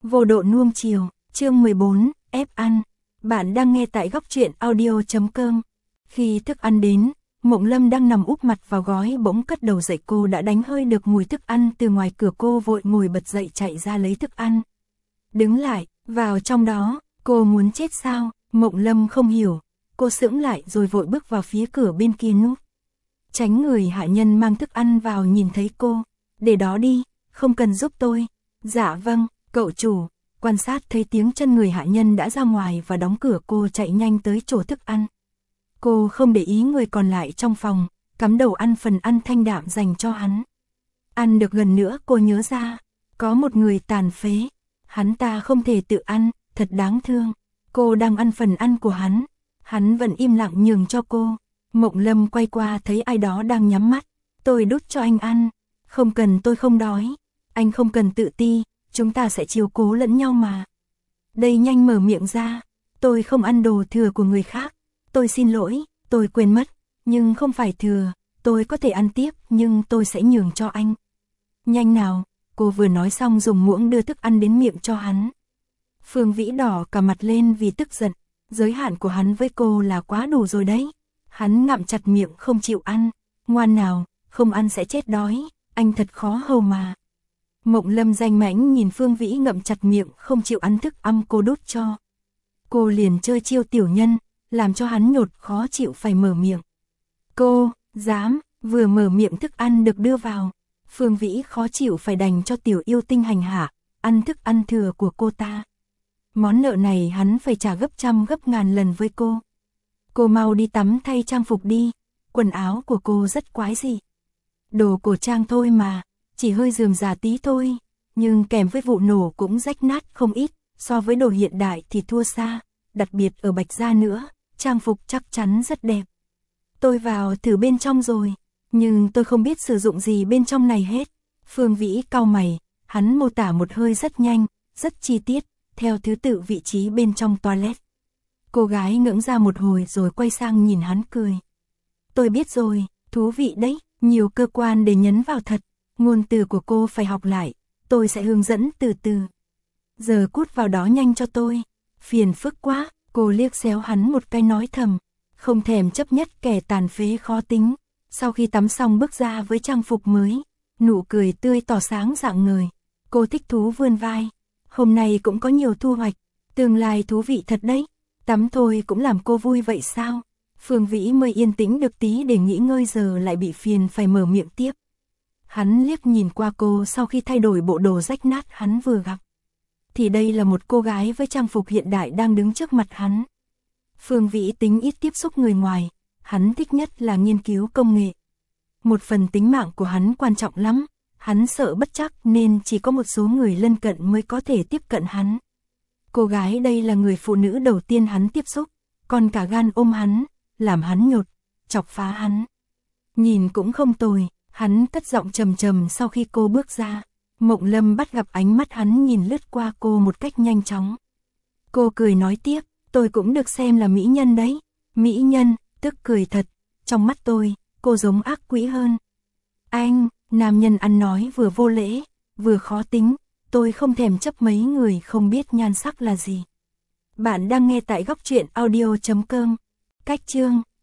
Vô độ nuông chiều, chương 14, ép ăn. Bạn đang nghe tại góc truyện audio.com. Khi thức ăn đến, Mộng Lâm đang nằm úp mặt vào gói bỗng cất đầu dậy, cô đã đánh hơi được mùi thức ăn từ ngoài cửa, cô vội ngồi bật dậy chạy ra lấy thức ăn. Đứng lại, vào trong đó, cô muốn chết sao? Mộng Lâm không hiểu, cô sững lại rồi vội bước vào phía cửa bên kia núp. Tránh người hạ nhân mang thức ăn vào nhìn thấy cô, để đó đi, không cần giúp tôi. Dạ vâng, cậu chủ. Quan sát thấy tiếng chân người hạ nhân đã ra ngoài và đóng cửa, cô chạy nhanh tới chỗ thức ăn. Cô không để ý người còn lại trong phòng, cắm đầu ăn phần ăn thanh đạm dành cho hắn. Ăn được gần nữa cô nhớ ra, có một người tàn phế, hắn ta không thể tự ăn, thật đáng thương. Cô đang ăn phần ăn của hắn vẫn im lặng nhường cho cô. Mộng Lâm quay qua thấy ai đó đang nhắm mắt. Tôi đút cho anh ăn. Không cần, tôi không đói. Anh không cần tự ti, chúng ta sẽ chiếu cố lẫn nhau mà. Đây, nhanh mở miệng ra. Tôi không ăn đồ thừa của người khác. Tôi xin lỗi, tôi quên mất. Nhưng không phải thừa, tôi có thể ăn tiếp nhưng tôi sẽ nhường cho anh. Nhanh nào, cô vừa nói xong dùng muỗng đưa thức ăn đến miệng cho hắn. Phương Vĩ đỏ cả mặt lên vì tức giận. Giới hạn của hắn với cô là quá đủ rồi đấy. Hắn ngậm chặt miệng không chịu ăn. Ngoan nào, không ăn sẽ chết đói, anh thật khó hầu mà. Mộng Lâm danh mãnh nhìn Phương Vĩ ngậm chặt miệng không chịu ăn thức ăn cô đút cho. Cô liền chơi chiêu tiểu nhân, làm cho hắn nhột khó chịu phải mở miệng. Cô, dám, vừa mở miệng thức ăn được đưa vào. Phương Vĩ khó chịu phải đành cho tiểu yêu tinh hành hạ, ăn thức ăn thừa của cô ta. Món nợ này hắn phải trả gấp trăm gấp ngàn lần với cô. Cô mau đi tắm thay trang phục đi, quần áo của cô rất quái dị. Đồ cổ trang thôi mà, chỉ hơi rườm rà tí thôi, nhưng kèm với vụ nổ cũng rách nát không ít, so với đồ hiện đại thì thua xa, đặc biệt ở Bạch Gia nữa, trang phục chắc chắn rất đẹp. Tôi vào thử bên trong rồi, nhưng tôi không biết sử dụng gì bên trong này hết. Phương Vĩ cau mày, hắn mô tả một hơi rất nhanh, rất chi tiết, theo thứ tự vị trí bên trong toilet. Cô gái ngưỡng ra một hồi rồi quay sang nhìn hắn cười. Tôi biết rồi, thú vị đấy, nhiều cơ quan để nhấn vào thật, ngôn từ của cô phải học lại, tôi sẽ hướng dẫn từ từ. Giờ cút vào đó nhanh cho tôi, phiền phức quá, cô liếc xéo hắn một cái nói thầm, không thèm chấp nhất kẻ tàn phế khó tính. Sau khi tắm xong bước ra với trang phục mới, nụ cười tươi tỏ sáng rạng ngời, cô thích thú vươn vai. Hôm nay cũng có nhiều thu hoạch, tương lai thú vị thật đấy. Tắm thôi cũng làm cô vui vậy sao? Phương Vĩ mới yên tĩnh được tí để nghỉ ngơi, giờ lại bị phiền phải mở miệng tiếp. Hắn liếc nhìn qua cô sau khi thay đổi bộ đồ rách nát hắn vừa gặp. Thì đây là một cô gái với trang phục hiện đại đang đứng trước mặt hắn. Phương Vĩ tính ít tiếp xúc người ngoài, hắn thích nhất là nghiên cứu công nghệ. Một phần tính mạng của hắn quan trọng lắm, hắn sợ bất trắc nên chỉ có một số người lân cận mới có thể tiếp cận hắn. Cô gái đây là người phụ nữ đầu tiên hắn tiếp xúc, còn cả gan ôm hắn, làm hắn nhột, chọc phá hắn. Nhìn cũng không tồi, hắn cất giọng trầm trầm sau khi cô bước ra. Mộng Lâm bắt gặp ánh mắt hắn nhìn lướt qua cô một cách nhanh chóng. Cô cười nói tiếp, tôi cũng được xem là mỹ nhân đấy. Mỹ nhân, tức cười thật, trong mắt tôi, cô giống ác quỷ hơn. Anh, nam nhân ăn nói vừa vô lễ, vừa khó tính. Tôi không thèm chấp mấy người không biết nhan sắc là gì. Bạn đang nghe tại góc truyện audio.com. Cách chương